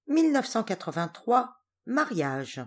1983, mariage.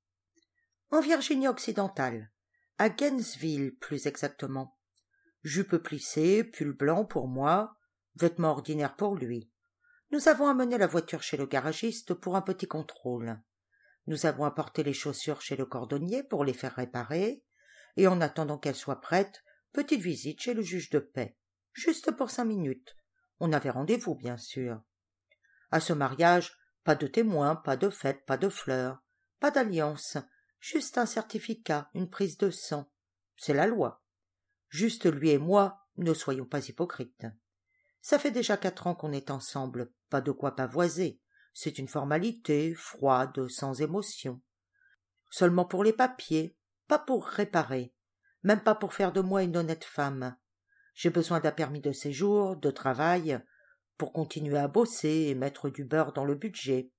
En Virginie occidentale, à Gainesville plus exactement. Jupe plissée, pull blanc pour moi, vêtements ordinaires pour lui. Nous avons amené la voiture chez le garagiste pour un petit contrôle. Nous avons apporté les chaussures chez le cordonnier pour les faire réparer, et en attendant qu'elles soient prêtes, petite visite chez le juge de paix, juste pour 5 minutes. On avait rendez-vous, bien sûr. À ce mariage, pas de témoins, pas de fête, pas de fleurs, pas d'alliance, juste un certificat, une prise de sang. C'est la loi. Juste lui et moi, ne soyons pas hypocrites. Ça fait déjà 4 ans qu'on est ensemble, pas de quoi pavoiser. C'est une formalité, froide, sans émotion. Seulement pour les papiers, pas pour réparer, même pas pour faire de moi une honnête femme. J'ai besoin d'un permis de séjour, de travail, pour continuer à bosser et mettre du beurre dans le budget.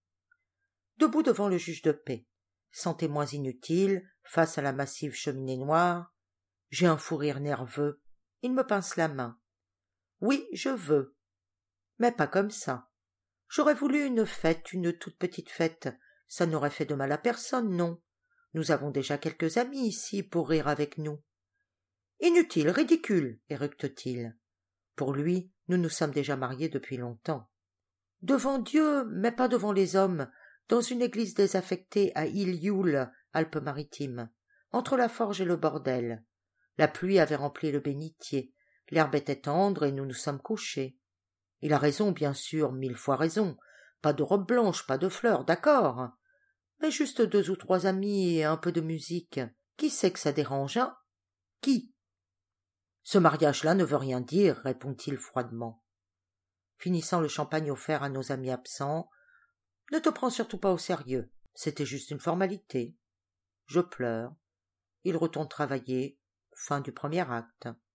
Debout devant le juge de paix, sans témoins inutiles, face à la massive cheminée noire, j'ai un fou rire nerveux. Il me pince la main. Oui, je veux. Mais pas comme ça. J'aurais voulu une fête, une toute petite fête. Ça n'aurait fait de mal à personne, non. Nous avons déjà quelques amis ici pour rire avec nous. Inutile, ridicule, éructe-t-il. Pour lui, nous nous sommes déjà mariés depuis longtemps. Devant Dieu, mais pas devant les hommes, dans une église désaffectée à Ilioul, Alpes-Maritimes, entre la forge et le bordel. La pluie avait rempli le bénitier, l'herbe était tendre et nous nous sommes couchés. Il a raison, bien sûr, 1000 fois raison. Pas de robe blanche, pas de fleurs, d'accord. Mais juste 2 ou 3 amis et un peu de musique. Qui sait que ça dérange, hein? Qui? Ce mariage-là ne veut rien dire, répond-il froidement. Finissant le champagne offert à nos amis absents, ne te prends surtout pas au sérieux. C'était juste une formalité. Je pleure. Il retourne travailler. Fin du premier acte.